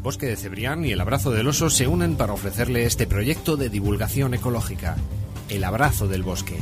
Bosque de Cebrián y el Abrazo del Oso se unen para ofrecerle este proyecto de divulgación ecológica, El Abrazo del Bosque.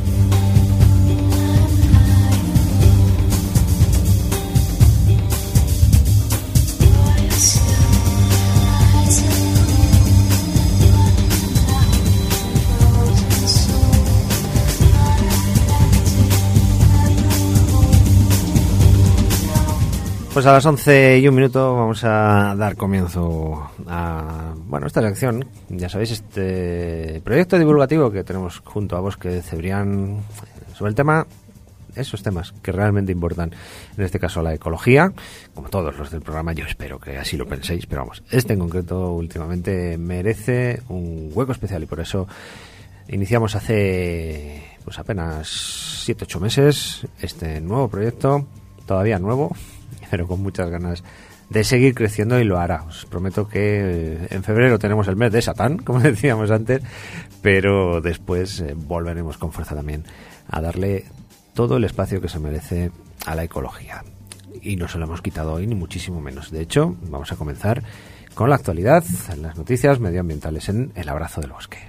Pues a las 11:01 vamos a dar comienzo a esta sección. Ya sabéis, este proyecto divulgativo que tenemos junto a Bosque de Cebrián sobre el tema, esos temas que realmente importan, en este caso la ecología, como todos los del programa. Yo espero que así lo penséis, pero vamos, este en concreto últimamente merece un hueco especial y por eso iniciamos hace pues apenas 7-8 meses este nuevo proyecto, todavía nuevo, pero con muchas ganas de seguir creciendo, y lo hará. Os prometo que en febrero tenemos el mes de Satán, como decíamos antes, pero después volveremos con fuerza también a darle todo el espacio que se merece a la ecología. Y no se lo hemos quitado hoy, ni muchísimo menos. De hecho, vamos a comenzar con la actualidad, las noticias medioambientales en El Abrazo del Bosque.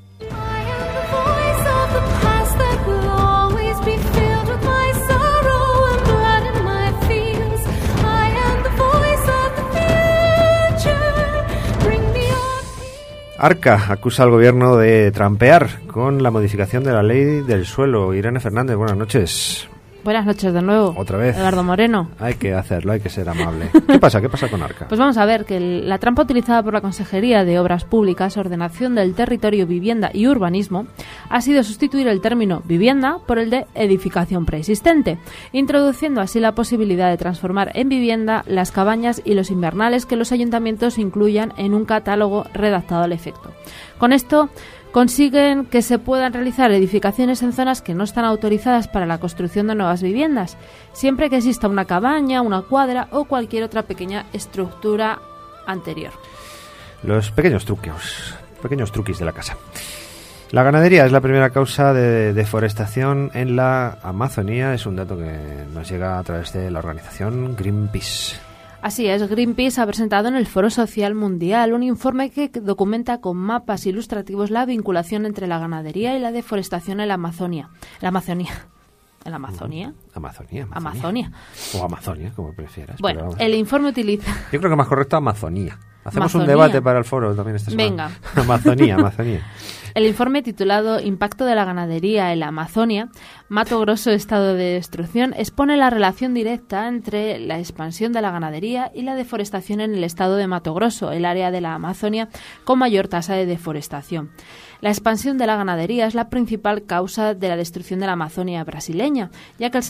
Arca acusa al gobierno de trampear con la modificación de la ley del suelo. Irene Fernández, buenas noches. Buenas noches de nuevo. Otra vez. Eduardo Moreno. Hay que hacerlo, hay que ser amable. ¿Qué pasa? ¿Qué pasa con Arca? Pues vamos a ver que la trampa utilizada por la Consejería de Obras Públicas, Ordenación del Territorio, Vivienda y Urbanismo ha sido sustituir el término vivienda por el de edificación preexistente, introduciendo así la posibilidad de transformar en vivienda las cabañas y los invernales que los ayuntamientos incluyan en un catálogo redactado al efecto. Con esto consiguen que se puedan realizar edificaciones en zonas que no están autorizadas para la construcción de nuevas viviendas, siempre que exista una cabaña, una cuadra o cualquier otra pequeña estructura anterior. Los pequeños truquis de la casa. La ganadería es la primera causa de deforestación en la Amazonía. Es un dato que nos llega a través de la organización Greenpeace. Así es, Greenpeace ha presentado en el Foro Social Mundial un informe que documenta con mapas ilustrativos la vinculación entre la ganadería y la deforestación en la Amazonia. ¿En la Amazonia? Amazonia. O Amazonia, como prefieras. Bueno, el informe utiliza... Yo creo que más correcto Amazonía. Hacemos Amazonía. Un debate para el foro también esta semana. Venga. Amazonía. El informe titulado Impacto de la ganadería en la Amazonia, Mato Grosso, estado de destrucción, expone la relación directa entre la expansión de la ganadería y la deforestación en el estado de Mato Grosso, el área de la Amazonia con mayor tasa de deforestación. La expansión de la ganadería es la principal causa de la destrucción de la Amazonia brasileña, ya que el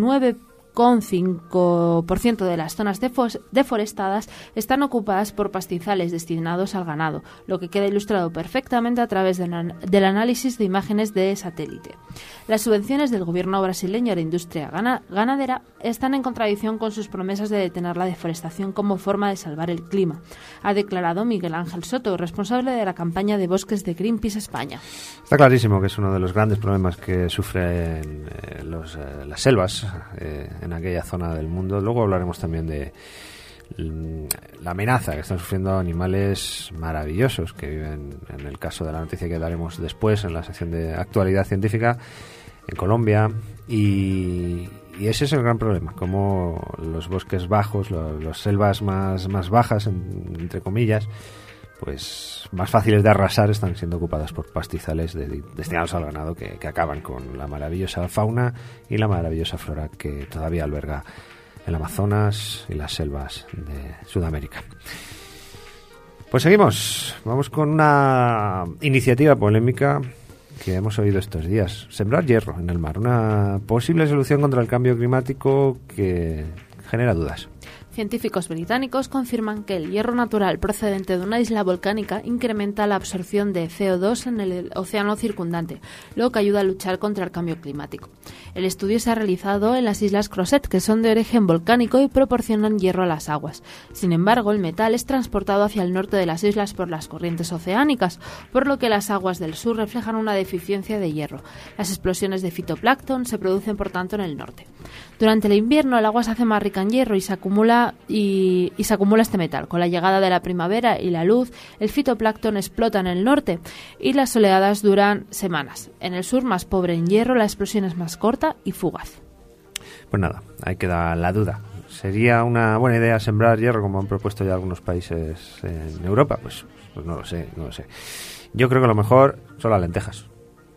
79,5% de las zonas deforestadas están ocupadas por pastizales destinados al ganado, lo que queda ilustrado perfectamente a través del análisis de imágenes de satélite. Las subvenciones del gobierno brasileño a la industria ganadera están en contradicción con sus promesas de detener la deforestación como forma de salvar el clima, ha declarado Miguel Ángel Soto, responsable de la campaña de bosques de Greenpeace España. Está clarísimo que es uno de los grandes problemas que sufren las selvas en aquella zona del mundo. Luego hablaremos también de la amenaza que están sufriendo animales maravillosos que viven, en el caso de la noticia que daremos después en la sección de actualidad científica, en Colombia, y ese es el gran problema, como los bosques bajos, las selvas más bajas, entre comillas, pues más fáciles de arrasar, están siendo ocupadas por pastizales destinados al ganado que acaban con la maravillosa fauna y la maravillosa flora que todavía alberga el Amazonas y las selvas de Sudamérica. Pues seguimos, vamos con una iniciativa polémica que hemos oído estos días: sembrar hierro en el mar, una posible solución contra el cambio climático que genera dudas. Científicos británicos confirman que el hierro natural procedente de una isla volcánica incrementa la absorción de CO2 en el océano circundante, lo que ayuda a luchar contra el cambio climático. El estudio se ha realizado en las islas Crozet, que son de origen volcánico y proporcionan hierro a las aguas. Sin embargo, el metal es transportado hacia el norte de las islas por las corrientes oceánicas, por lo que las aguas del sur reflejan una deficiencia de hierro. Las explosiones de fitoplancton se producen, por tanto, en el norte. Durante el invierno el agua se hace más rica en hierro y se acumula este metal. Con la llegada de la primavera y la luz, el fitoplancton explota en el norte y las oleadas duran semanas. En el sur, más pobre en hierro, la explosión es más corta y fugaz. Pues nada, ahí queda la duda. ¿Sería una buena idea sembrar hierro como han propuesto ya algunos países en Europa? Pues no lo sé. Yo creo que lo mejor son las lentejas.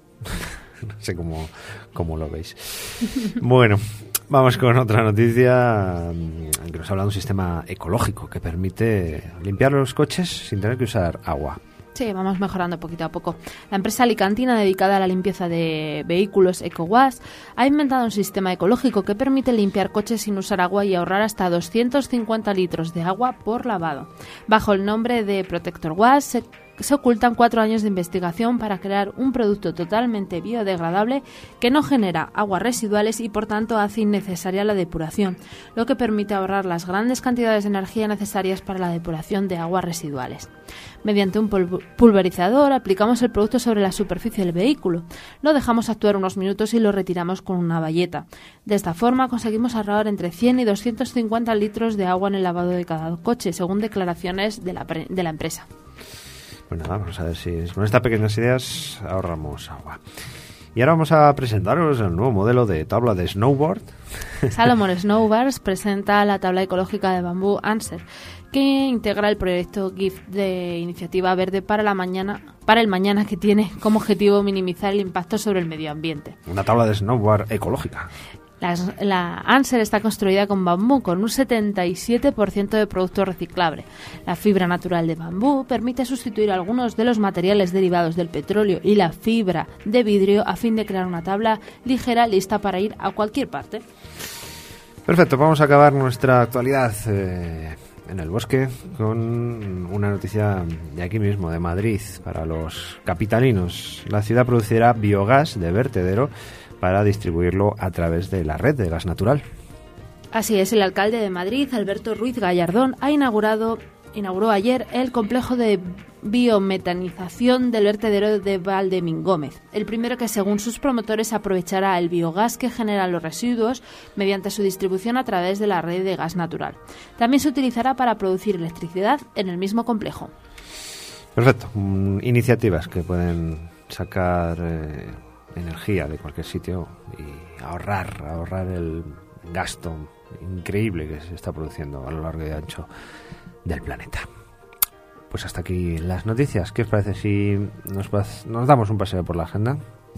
No sé cómo lo veis. Bueno, vamos con otra noticia que nos habla de un sistema ecológico que permite limpiar los coches sin tener que usar agua. Sí, vamos mejorando poquito a poco. La empresa alicantina dedicada a la limpieza de vehículos EcoWash ha inventado un sistema ecológico que permite limpiar coches sin usar agua y ahorrar hasta 250 litros de agua por lavado. Bajo el nombre de Protector Wash se ocultan 4 años de investigación para crear un producto totalmente biodegradable que no genera aguas residuales y por tanto hace innecesaria la depuración, lo que permite ahorrar las grandes cantidades de energía necesarias para la depuración de aguas residuales. Mediante un pulverizador aplicamos el producto sobre la superficie del vehículo, lo dejamos actuar unos minutos y lo retiramos con una bayeta. De esta forma conseguimos ahorrar entre 100 y 250 litros de agua en el lavado de cada coche, según declaraciones de la empresa. Pues nada, vamos a ver si con estas pequeñas ideas ahorramos agua. Y ahora vamos a presentaros el nuevo modelo de tabla de snowboard. Salomon Snowboards presenta la tabla ecológica de bambú Anser, que integra el proyecto GIFT de Iniciativa Verde para el Mañana, que tiene como objetivo minimizar el impacto sobre el medio ambiente. Una tabla de snowboard ecológica. La Anser está construida con bambú, con un 77% de producto reciclable. La fibra natural de bambú permite sustituir algunos de los materiales derivados del petróleo y la fibra de vidrio a fin de crear una tabla ligera lista para ir a cualquier parte. Perfecto, vamos a acabar nuestra actualidad en el bosque con una noticia de aquí mismo, de Madrid, para los capitalinos. La ciudad producirá biogás de vertedero para distribuirlo a través de la red de gas natural. Así es, el alcalde de Madrid, Alberto Ruiz Gallardón, inauguró ayer el complejo de biometanización del vertedero de Valdemingómez, el primero que, según sus promotores, aprovechará el biogás que generan los residuos mediante su distribución a través de la red de gas natural. También se utilizará para producir electricidad en el mismo complejo. Perfecto, iniciativas que pueden sacar energía de cualquier sitio y ahorrar el gasto increíble que se está produciendo a lo largo y ancho del planeta. Pues hasta aquí las noticias. ¿Qué os parece si nos damos un paseo por la agenda?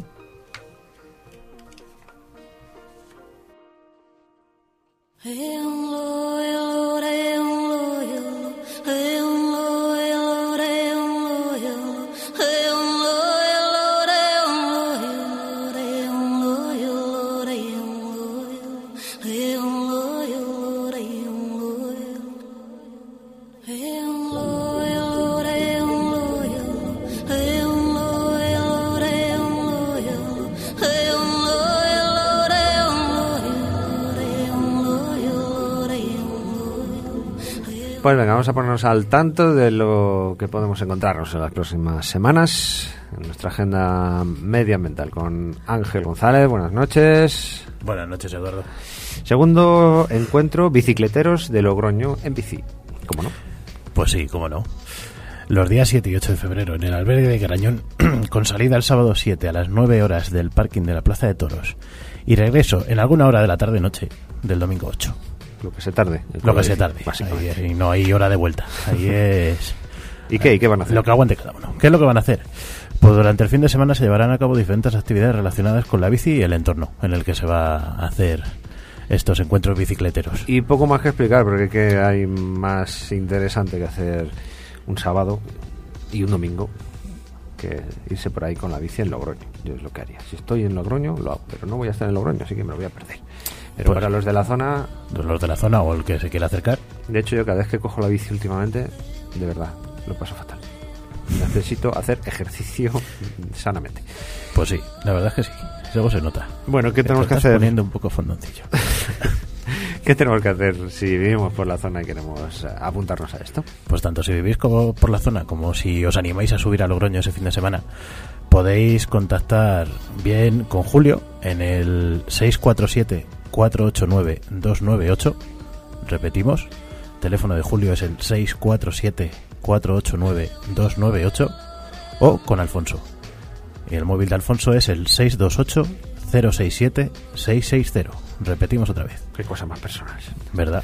Pues venga, vamos a ponernos al tanto de lo que podemos encontrarnos en las próximas semanas en nuestra agenda medioambiental con Ángel González. Buenas noches. Buenas noches, Eduardo. Segundo encuentro bicicleteros de Logroño en bici. ¿Cómo no? Pues sí, cómo no. Los días 7 y 8 de febrero en el albergue de Garañón, con salida el sábado 7 a las 9 horas del parking de la Plaza de Toros y regreso en alguna hora de la tarde-noche del domingo 8. Lo que se tarde. Lo que se tarde. Ahí no hay hora de vuelta. Ahí es... ¿Y qué van a hacer? Lo que aguante cada uno. ¿Qué es lo que van a hacer? Pues durante el fin de semana se llevarán a cabo diferentes actividades relacionadas con la bici y el entorno en el que se va a hacer estos encuentros bicicleteros. Y poco más que explicar, porque ¿qué hay más interesante que hacer un sábado y un domingo que irse por ahí con la bici en Logroño? Yo es lo que haría. Si estoy en Logroño, lo hago, pero no voy a estar en Logroño, así que me lo voy a perder. Pero pues, para los de la zona... Los de la zona o el que se quiera acercar. De hecho, yo cada vez que cojo la bici últimamente, de verdad, lo paso fatal. Necesito hacer ejercicio sanamente. Pues sí, la verdad es que sí. Luego se nota. Bueno, ¿qué tenemos que hacer? Poniendo un poco fondoncillo. ¿Qué tenemos que hacer si vivimos por la zona y queremos apuntarnos a esto? Pues tanto si vivís como por la zona como si os animáis a subir a Logroño ese fin de semana, podéis contactar bien con Julio en el 647 647-489-298. Repetimos, teléfono de Julio es el 647-489-298, o con Alfonso. Y el móvil de Alfonso es el 628-067-660. Repetimos otra vez. Qué cosa más personal. ¿Verdad?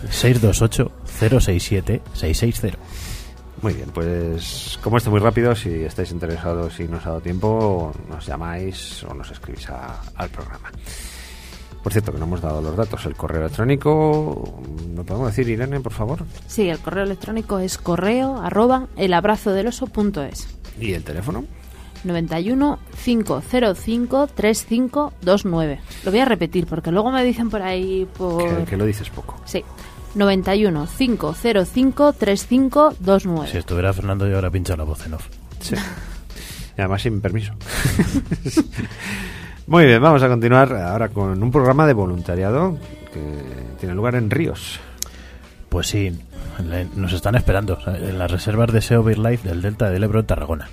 628-067-660. Muy bien, pues como esto muy rápido, si estáis interesados y no os ha dado tiempo, nos llamáis o nos escribís al programa. Por cierto, que no hemos dado los datos. El correo electrónico, ¿lo podemos decir, Irene, por favor? Sí, el correo electrónico es correo@elabrazodeloso.es. ¿Y el teléfono? 91 505 3529. Lo voy a repetir porque luego me dicen por ahí Que lo dices poco. Sí. 91 505 3529. Si estuviera Fernando, yo ahora pincho la voz en off. Sí. Y además sin permiso. Muy bien, vamos a continuar ahora con un programa de voluntariado que tiene lugar en Ríos. Pues sí, nos están esperando en las reservas de SEO BirdLife del Delta del Ebro en Tarragona.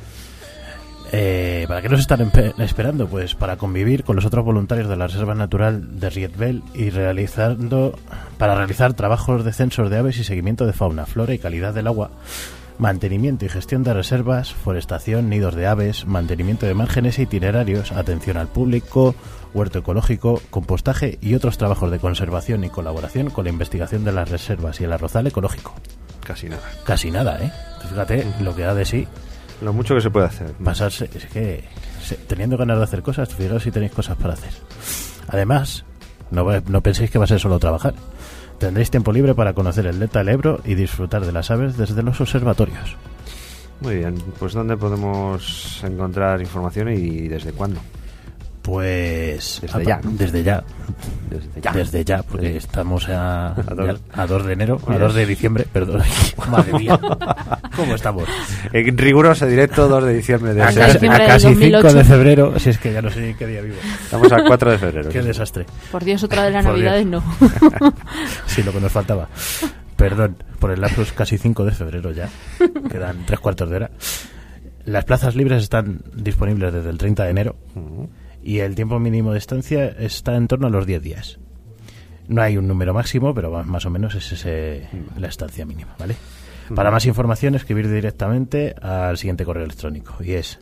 ¿Para qué nos están esperando? Pues para convivir con los otros voluntarios de la Reserva Natural de Rietbel y para realizar trabajos de censos de aves y seguimiento de fauna, flora y calidad del agua, mantenimiento y gestión de reservas, forestación, nidos de aves, mantenimiento de márgenes e itinerarios, atención al público, huerto ecológico, compostaje y otros trabajos de conservación y colaboración con la investigación de las reservas y el arrozal ecológico. Casi nada. Casi nada, ¿eh? Fíjate lo que da de sí. Lo mucho que se puede hacer. Pasarse, es que teniendo ganas de hacer cosas, fijaos si tenéis cosas para hacer. Además, no penséis que va a ser solo trabajar. Tendréis tiempo libre para conocer el Delta del Ebro y disfrutar de las aves desde los observatorios. Muy bien, pues ¿dónde podemos encontrar información y desde cuándo? Pues desde ya, ¿no? Desde ya, porque estamos a 2 de enero, Pues a 2 de diciembre, perdón. Madre mía, ¿cómo estamos? En riguroso directo 2 de diciembre de A diciembre del casi 5 2008. de febrero, si es que ya no sé ni qué día vivo. Estamos al 4 de febrero. Qué sí. desastre. Por Dios, otra de las Por Navidades Dios. no. Sí, lo que nos faltaba. Perdón, por el lapsus casi 5 de febrero ya. Quedan 3/4 de hora. Las plazas libres están disponibles desde el 30 de enero. Y el tiempo mínimo de estancia está en torno a los 10 días. No hay un número máximo, pero más o menos es la estancia mínima, ¿vale? Para más información, escribir directamente al siguiente correo electrónico, y es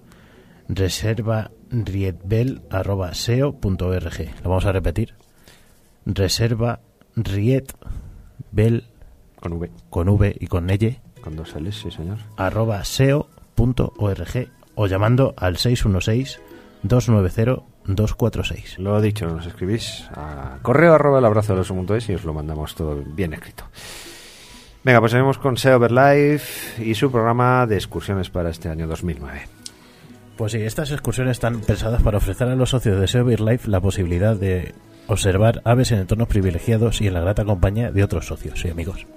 reservarietbel@seo.org. Lo vamos a repetir. Reservarietbel Con V. con V y con L, Con 2 L's, sí señor. @seo.org, o llamando al 616-290-246. Lo dicho, nos escribís a correo@elabrazodeloso.es y os lo mandamos todo bien escrito. Venga, pues seguimos con SEO BirdLife y su programa de excursiones para este año 2009. Pues sí, estas excursiones están pensadas para ofrecer a los socios de SEO BirdLife la posibilidad de observar aves en entornos privilegiados y en la grata compañía de otros socios y amigos.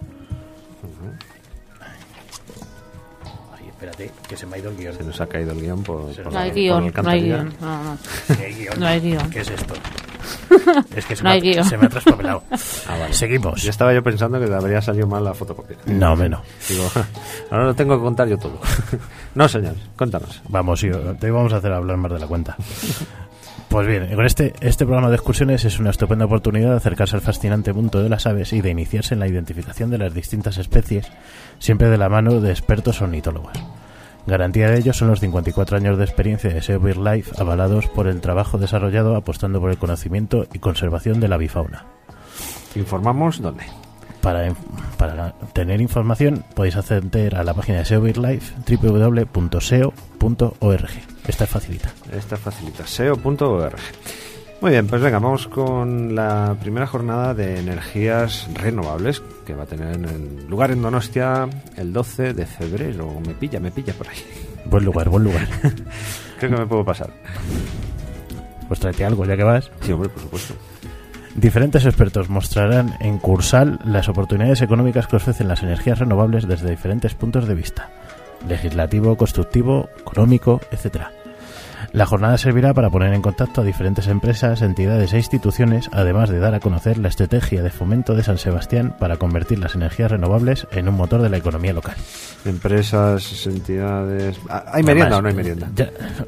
Ay, espérate, que se me ha ido el guión. Se nos ha caído el guión por No hay la guión, no hay alcantarilla. guión. No. ¿Qué guión? No hay guión. ¿Qué es esto? Es que No hay guión. se me ha traspapelado. Vale. Seguimos. Ya estaba yo pensando que te habría salido mal la fotocopia. No, hombre, no. Digo, ahora lo tengo que contar yo todo. No, señor, cuéntanos. Vamos, sí, te vamos a hacer hablar más de la cuenta. Pues bien, con este programa de excursiones es una estupenda oportunidad de acercarse al fascinante mundo de las aves y de iniciarse en la identificación de las distintas especies, siempre de la mano de expertos ornitólogos. Garantía de ello son los 54 años de experiencia de SEO BirdLife, avalados por el trabajo desarrollado apostando por el conocimiento y conservación de la avifauna. ¿Informamos dónde? Para tener información podéis acceder a la página de SEO BirdLife, www.seo.org. Esta es facilita. Esta facilita, seo.org. Muy bien, pues venga, vamos con la primera jornada de energías renovables que va a tener lugar en Donostia el 12 de febrero. Me pilla por ahí. Buen lugar, buen lugar. Creo que me puedo pasar. Pues tráete algo, ya que vas. Sí, hombre, por supuesto. Diferentes expertos mostrarán en Cursal las oportunidades económicas que ofrecen las energías renovables desde diferentes puntos de vista: legislativo, constructivo, económico, etcétera. La jornada servirá para poner en contacto a diferentes empresas, entidades e instituciones, además de dar a conocer la estrategia de fomento de San Sebastián para convertir las energías renovables en un motor de la economía local. Empresas, entidades... ¿Hay merienda o no hay merienda?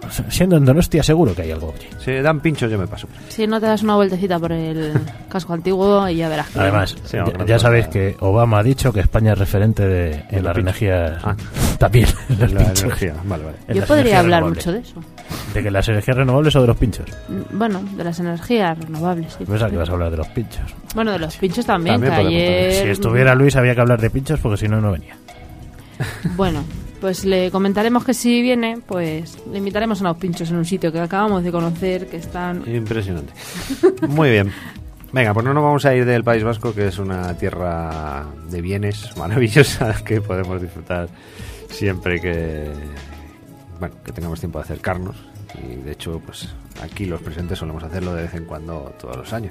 siendo en Donostia seguro que hay algo allí. Si dan pinchos yo me paso. Si no te das una vueltecita por el casco antiguo y ya verás. Que Además, Sí, ya sabéis que Obama ha dicho que España es referente en las energías también. en los La pinchos. energía, vale. En yo las podría energías hablar renovables. mucho de eso. ¿De que las energías renovables o de los pinchos? Bueno, de las energías renovables. Sí. Pensaba que vas a hablar de los pinchos. Bueno, de los pinchos también, También que podemos ayer... Si estuviera Luis había que hablar de pinchos porque si no, no venía. Bueno, pues le comentaremos que si viene, pues le invitaremos a unos pinchos en un sitio que acabamos de conocer, que están... Impresionante. Muy bien. Venga, pues no nos vamos a ir del País Vasco, que es una tierra de bienes maravillosa que podemos disfrutar siempre que tengamos tiempo de acercarnos. Y de hecho, pues aquí los presentes solemos hacerlo de vez en cuando, todos los años.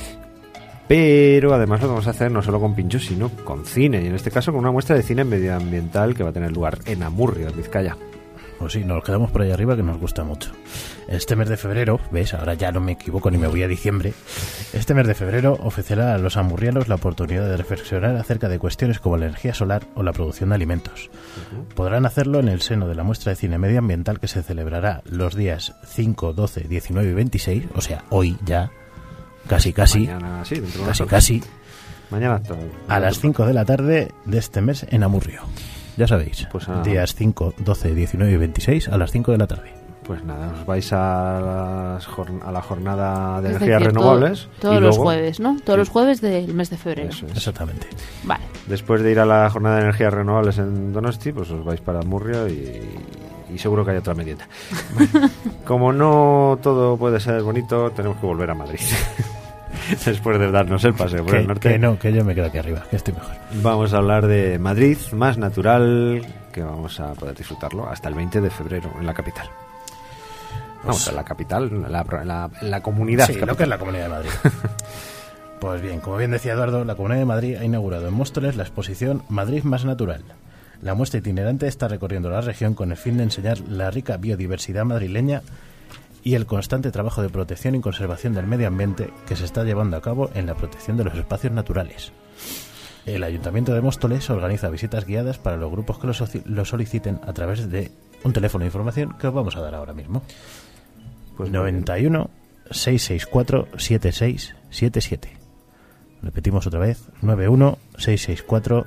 Pero además lo vamos a hacer no solo con pinchos, sino con cine. Y en este caso con una muestra de cine medioambiental que va a tener lugar en Amurrio, en Vizcaya. Pues sí, nos quedamos por ahí arriba, que nos gusta mucho. Este mes de febrero, ¿ves? Ahora ya no me equivoco ni me voy a diciembre. Este mes de febrero ofrecerá a los amurrianos la oportunidad de reflexionar acerca de cuestiones como la energía solar o la producción de alimentos. Podrán hacerlo en el seno de la muestra de cine medioambiental que se celebrará los días 5, 12, 19 y 26, o sea, hoy ya, casi, Mañana, sí, dentro de unas horas. casi, Mañana todo. a las 5 de la tarde de este mes en Amurrio. Ya sabéis, Pues días 5, 12, 19 y 26 a las 5 de la tarde. Pues nada, os vais a la jornada de Es energías decir, renovables. todos y los luego, jueves, ¿no? Todos los jueves del mes de febrero. eso es. Exactamente. Vale. Después de ir a la jornada de energías renovables en Donosti, pues os vais para Murrio y seguro que hay otra merienda. Como no todo puede ser bonito, tenemos que volver a Madrid. Después de darnos el paseo por el norte. Que yo me quedo aquí arriba, que estoy mejor. Vamos a hablar de Madrid, más natural, que vamos a poder disfrutarlo hasta el 20 de febrero en la capital. Vamos, en la capital, en la comunidad. Sí, capital. lo que es la Comunidad de Madrid. Pues bien, como bien decía Eduardo, la Comunidad de Madrid ha inaugurado en Móstoles la exposición Madrid más natural. La muestra itinerante está recorriendo la región con el fin de enseñar la rica biodiversidad madrileña y el constante trabajo de protección y conservación del medio ambiente que se está llevando a cabo en la protección de los espacios naturales. El Ayuntamiento de Móstoles organiza visitas guiadas para los grupos que lo soliciten a través de un teléfono de información que os vamos a dar ahora mismo. Pues 91 664 7677. Repetimos otra vez, 91 664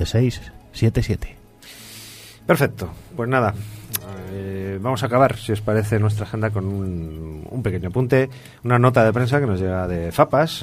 7677. Perfecto, pues nada, vamos a acabar, si os parece, nuestra agenda con un pequeño apunte, una nota de prensa que nos llega de FAPAS,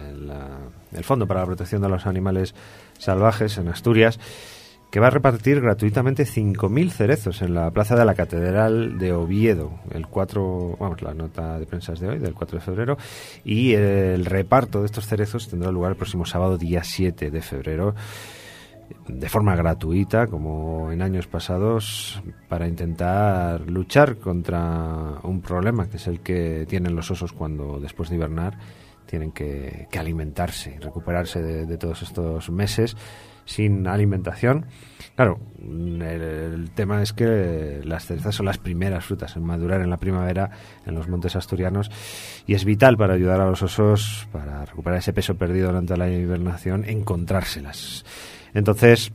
el Fondo para la Protección de los Animales Salvajes en Asturias, que va a repartir gratuitamente 5.000 cerezos en la plaza de la Catedral de Oviedo, la nota de prensa es de hoy, del 4 de febrero, y el reparto de estos cerezos tendrá lugar el próximo sábado, día 7 de febrero, de forma gratuita, como en años pasados, para intentar luchar contra un problema que es el que tienen los osos cuando después de hibernar tienen que alimentarse y recuperarse de todos estos meses sin alimentación. Claro, el tema es que las cerezas son las primeras frutas en madurar en la primavera en los montes asturianos y es vital para ayudar a los osos, para recuperar ese peso perdido durante la hibernación, encontrárselas. Entonces,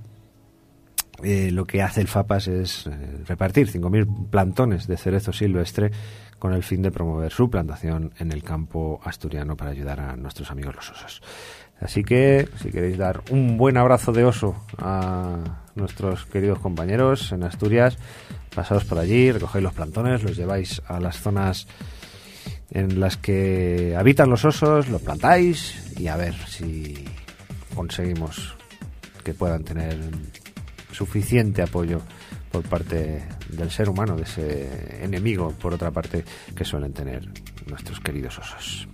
lo que hace el FAPAS es repartir 5.000 plantones de cerezo silvestre con el fin de promover su plantación en el campo asturiano para ayudar a nuestros amigos los osos. Así que, si queréis dar un buen abrazo de oso a nuestros queridos compañeros en Asturias, pasaos por allí, recogéis los plantones, los lleváis a las zonas en las que habitan los osos, los plantáis y a ver si conseguimos que puedan tener suficiente apoyo por parte del ser humano, de ese enemigo, por otra parte, que suelen tener nuestros queridos osos.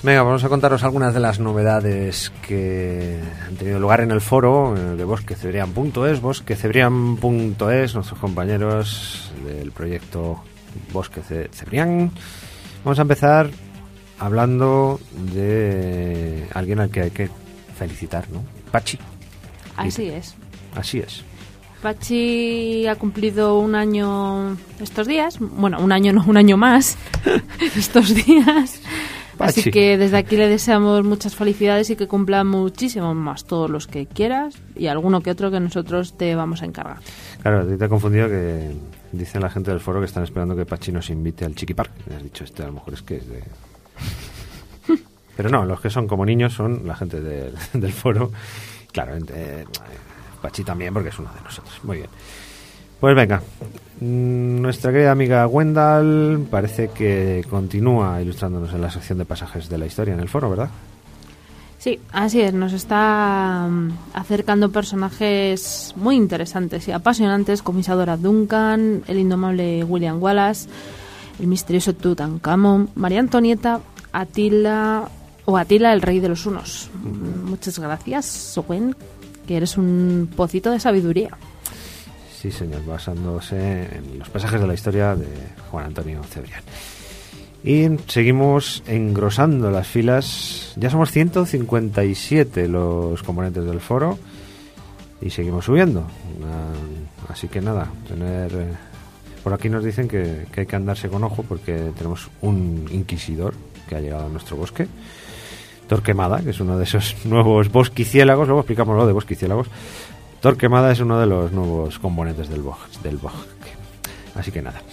Venga, vamos a contaros algunas de las novedades que han tenido lugar en el foro de bosquecebrián.es, bosquecebrián.es, nuestros compañeros del proyecto Bosque Cebrián. Vamos a empezar hablando de alguien al que hay que felicitar, ¿no? Pachi. Así es. Así es. Pachi ha cumplido un año estos días. Bueno, un año no, un año más estos días. Pachi. Así que desde aquí le deseamos muchas felicidades y que cumpla muchísimo más, todos los que quieras y alguno que otro que nosotros te vamos a encargar. Claro, a ti te he confundido que dicen la gente del foro que están esperando que Pachi nos invite al Chiqui Park. Me has dicho, a lo mejor es que es de... Pero no, los que son como niños son la gente del foro. Claro, Pachi también, porque es uno de nosotros. Muy bien. Pues venga, nuestra querida amiga Wendell parece que continúa ilustrándonos en la sección de pasajes de la historia en el foro, ¿verdad? Sí, así es, nos está acercando personajes muy interesantes y apasionantes como Isadora Duncan, el indomable William Wallace, el misterioso Tutankamón, María Antonieta, Atila el rey de los hunos. Muchas gracias, Owen, que eres un pocito de sabiduría. Sí, señor, basándose en los pasajes de la historia de Juan Antonio Cebrián. Y seguimos engrosando las filas. Ya somos 157 los componentes del foro y seguimos subiendo. Así que nada, por aquí nos dicen que hay que andarse con ojo porque tenemos un inquisidor que ha llegado a nuestro bosque. Torquemada, que es uno de esos nuevos bosquiciélagos. Luego explicamos lo de bosquiciélagos. Torquemada es uno de los nuevos componentes del bosque. Así que nada.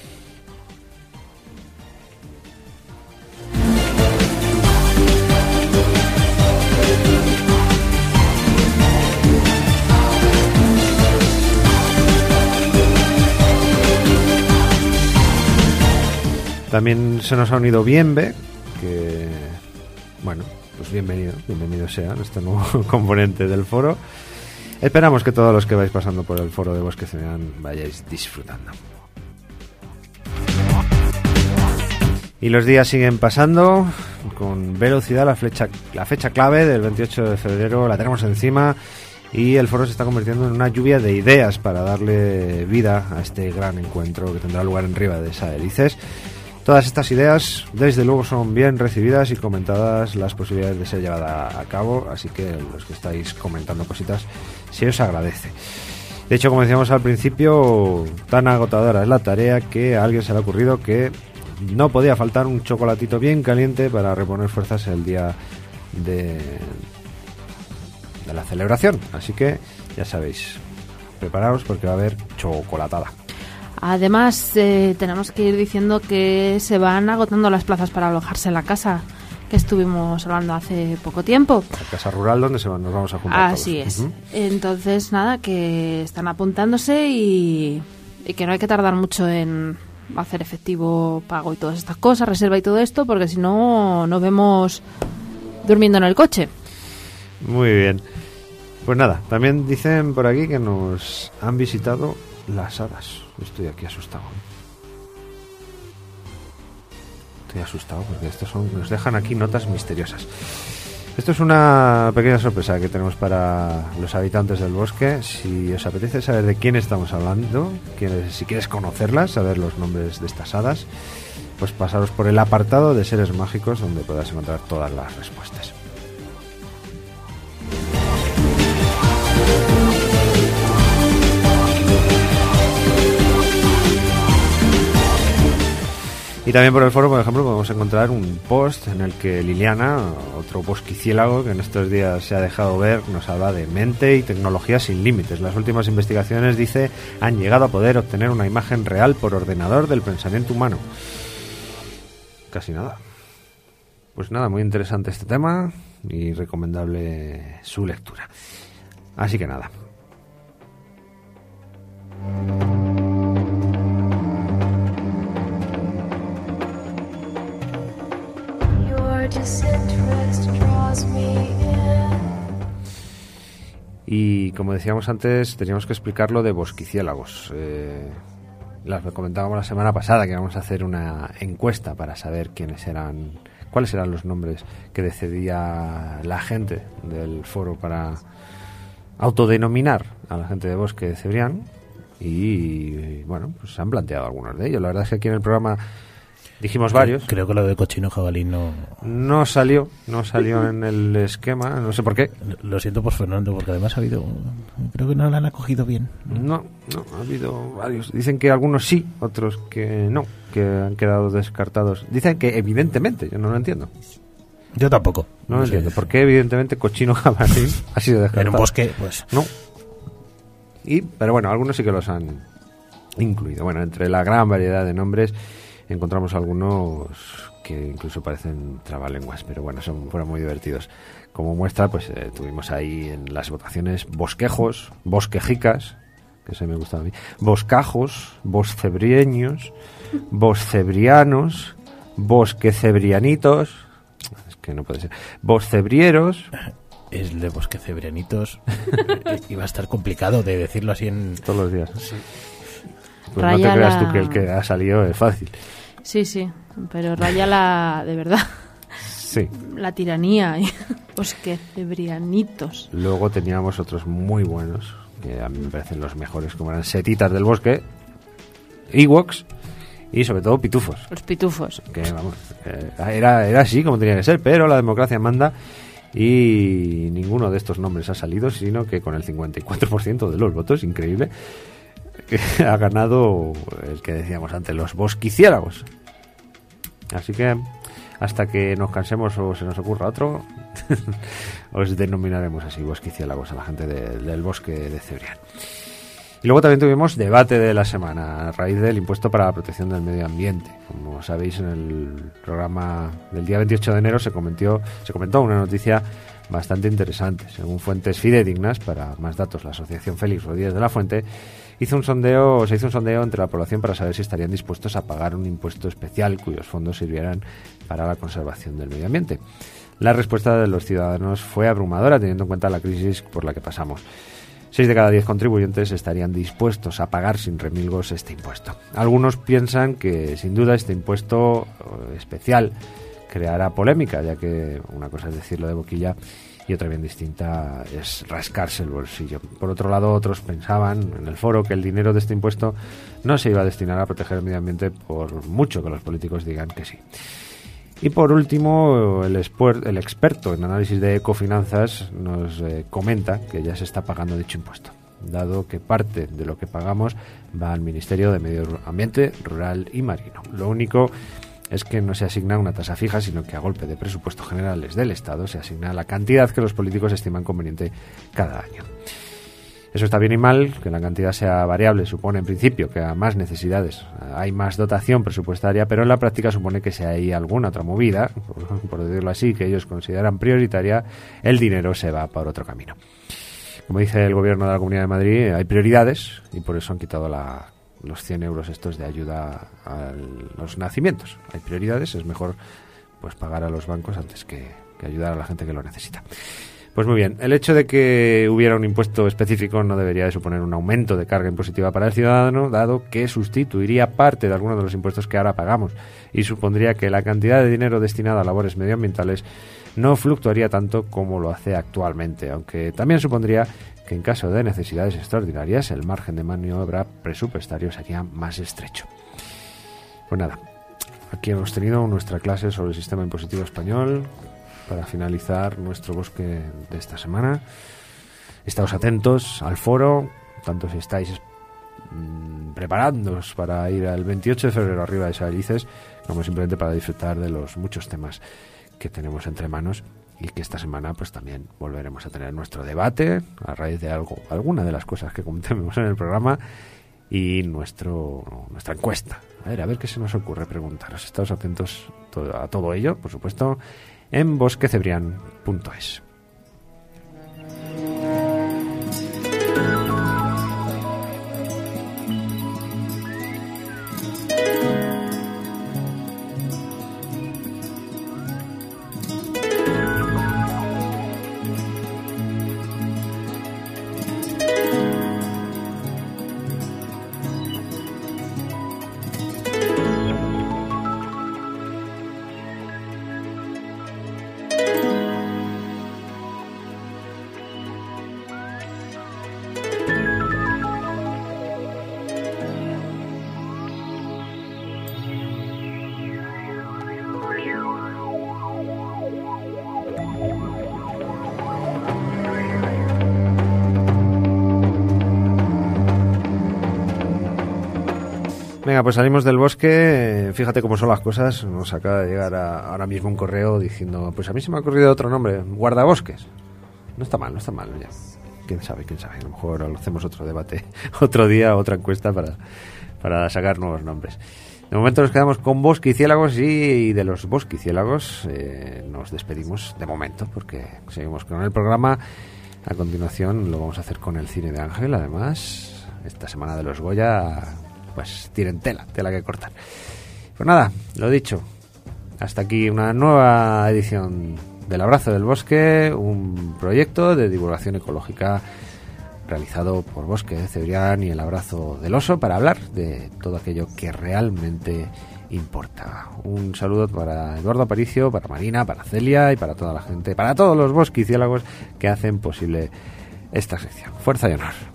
También se nos ha unido Bienve, que, bueno, pues bienvenido sea este nuevo componente del foro. Esperamos que todos los que vais pasando por el foro de Bosque Cebrián vayáis disfrutando. Y los días siguen pasando con velocidad. La fecha clave del 28 de febrero la tenemos encima y el foro se está convirtiendo en una lluvia de ideas para darle vida a este gran encuentro que tendrá lugar en Riba de Saelices. Todas estas ideas, desde luego, son bien recibidas y comentadas las posibilidades de ser llevada a cabo, así que los que estáis comentando cositas, se os agradece. De hecho, como decíamos al principio, tan agotadora es la tarea que a alguien se le ha ocurrido que no podía faltar un chocolatito bien caliente para reponer fuerzas el día de la celebración. Así que, ya sabéis, preparaos porque va a haber chocolatada. Además, tenemos que ir diciendo que se van agotando las plazas para alojarse en la casa que estuvimos hablando hace poco tiempo. La casa rural donde nos vamos a juntar todos. Así es. Entonces, nada, que están apuntándose y que no hay que tardar mucho en hacer efectivo pago y todas estas cosas, reserva y todo esto, porque si no, nos vemos durmiendo en el coche. Muy bien. Pues nada, también dicen por aquí que nos han visitado las hadas. Estoy aquí asustado. Porque nos dejan aquí notas misteriosas. Esto es una pequeña sorpresa que tenemos para los habitantes del bosque. Si os apetece saber de quién estamos hablando, si quieres conocerlas, saber los nombres de estas hadas, pues pasaros por el apartado de seres mágicos donde podrás encontrar todas las respuestas. Y también por el foro, por ejemplo, podemos encontrar un post en el que Liliana, otro bosquiciélago que en estos días se ha dejado ver, nos habla de mente y tecnología sin límites. Las últimas investigaciones, dice, han llegado a poder obtener una imagen real por ordenador del pensamiento humano. Casi nada. Pues nada, muy interesante este tema y recomendable su lectura. Así que nada. Y como decíamos antes, teníamos que explicar lo de bosquiciélagos. Las comentábamos la semana pasada que íbamos a hacer una encuesta para saber quiénes eran cuáles eran los nombres que decidía la gente del foro para autodenominar a la gente de Bosque de Cebrián. Y bueno, pues se han planteado algunos de ellos. La verdad es que aquí en el programa dijimos varios. Creo que lo de cochino jabalí no salió en el esquema, no sé por qué. Lo siento por Fernando, porque además creo que no la han acogido bien. No, ha habido varios. Dicen que algunos sí, otros que no, que han quedado descartados. Dicen que evidentemente, yo no lo entiendo. Yo tampoco. No lo entiendo. ¿Por qué evidentemente cochino jabalí ha sido descartado? En un bosque, pues... No. Pero bueno, algunos sí que los han incluido. Bueno, entre la gran variedad de nombres encontramos algunos que incluso parecen trabalenguas, pero bueno, fueron muy divertidos. Como muestra, pues tuvimos ahí en las votaciones bosquejos, bosquejicas, que se me gustaba a mí, boscajos, boscebrieños, boscebrianos, bosquecebrianitos, es que no puede ser, boscebrieros. El de bosquecebrianitos iba a estar complicado de decirlo así en... Todos los días. Sí. Pues no te creas tú que el que ha salido es fácil. Sí, pero raya de verdad. Sí. La tiranía. Bosquecebrianitos. Luego teníamos otros muy buenos, que a mí me parecen los mejores, como eran setitas del bosque, ewoks y sobre todo pitufos. Los pitufos. Que vamos, era así como tenía que ser, pero la democracia manda y ninguno de estos nombres ha salido, sino que con el 54% de los votos, increíble, que ha ganado el que decíamos antes, los bosquiciélagos. Así que hasta que nos cansemos o se nos ocurra otro, os denominaremos así, bosquiciélagos, a la gente del bosque de Cebrián. Y luego también tuvimos debate de la semana a raíz del impuesto para la protección del medio ambiente. Como sabéis, en el programa del día 28 de enero se comentó una noticia bastante interesante. Según fuentes fidedignas, para más datos, la Asociación Félix Rodríguez de la Fuente se hizo un sondeo entre la población para saber si estarían dispuestos a pagar un impuesto especial cuyos fondos sirvieran para la conservación del medio ambiente. La respuesta de los ciudadanos fue abrumadora, teniendo en cuenta la crisis por la que pasamos. 6 de cada 10 contribuyentes estarían dispuestos a pagar sin remilgos este impuesto. Algunos piensan que, sin duda, este impuesto especial creará polémica, ya que una cosa es decirlo de boquilla y otra bien distinta es rascarse el bolsillo. Por otro lado, otros pensaban en el foro que el dinero de este impuesto no se iba a destinar a proteger el medio ambiente, por mucho que los políticos digan que sí. Y por último, el experto en análisis de ecofinanzas nos comenta que ya se está pagando dicho impuesto, dado que parte de lo que pagamos va al Ministerio de Medio Ambiente, Rural y Marino. Lo único es que no se asigna una tasa fija, sino que a golpe de presupuestos generales del Estado se asigna la cantidad que los políticos estiman conveniente cada año. Eso está bien y mal, que la cantidad sea variable supone en principio que a más necesidades hay más dotación presupuestaria, pero en la práctica supone que si hay alguna otra movida, por decirlo así, que ellos consideran prioritaria, el dinero se va por otro camino. Como dice el gobierno de la Comunidad de Madrid, hay prioridades y por eso han quitado los 100 euros estos de ayuda a los nacimientos. Hay prioridades, es mejor pues pagar a los bancos antes que ayudar a la gente que lo necesita. Pues muy bien, el hecho de que hubiera un impuesto específico no debería de suponer un aumento de carga impositiva para el ciudadano, dado que sustituiría parte de algunos de los impuestos que ahora pagamos y supondría que la cantidad de dinero destinada a labores medioambientales no fluctuaría tanto como lo hace actualmente, aunque también supondría que en caso de necesidades extraordinarias el margen de maniobra presupuestario sería más estrecho. Pues nada, aquí hemos tenido nuestra clase sobre el sistema impositivo español para finalizar nuestro bosque de esta semana. Estaos atentos al foro, tanto si estáis preparándoos para ir al 28 de febrero arriba de Saballices, como simplemente para disfrutar de los muchos temas que tenemos entre manos, y que esta semana pues también volveremos a tener nuestro debate a raíz de alguna de las cosas que comentemos en el programa y nuestra encuesta. A ver qué se nos ocurre preguntaros. Estaos atentos a todo ello, por supuesto, en bosquecebrián.es. Venga, pues salimos del bosque. Fíjate cómo son las cosas. Nos acaba de llegar ahora mismo un correo diciendo, pues a mí se me ha ocurrido otro nombre, guardabosques. No está mal ya. Quién sabe. A lo mejor hacemos otro debate otro día, otra encuesta para sacar nuevos nombres. De momento nos quedamos con bosquiciélagos y de los bosquiciélagos nos despedimos de momento porque seguimos con el programa. A continuación lo vamos a hacer con el cine de Ángel. Además, esta semana de los Goya pues tienen tela que cortar. Pues nada, lo dicho, hasta aquí una nueva edición del Abrazo del Bosque, un proyecto de divulgación ecológica realizado por Bosque de Cebrián y el Abrazo del Oso para hablar de todo aquello que realmente importa. Un saludo para Eduardo Aparicio, para Marina, para Celia y para toda la gente, para todos los bosquiciélagos que hacen posible esta sección. Fuerza y honor.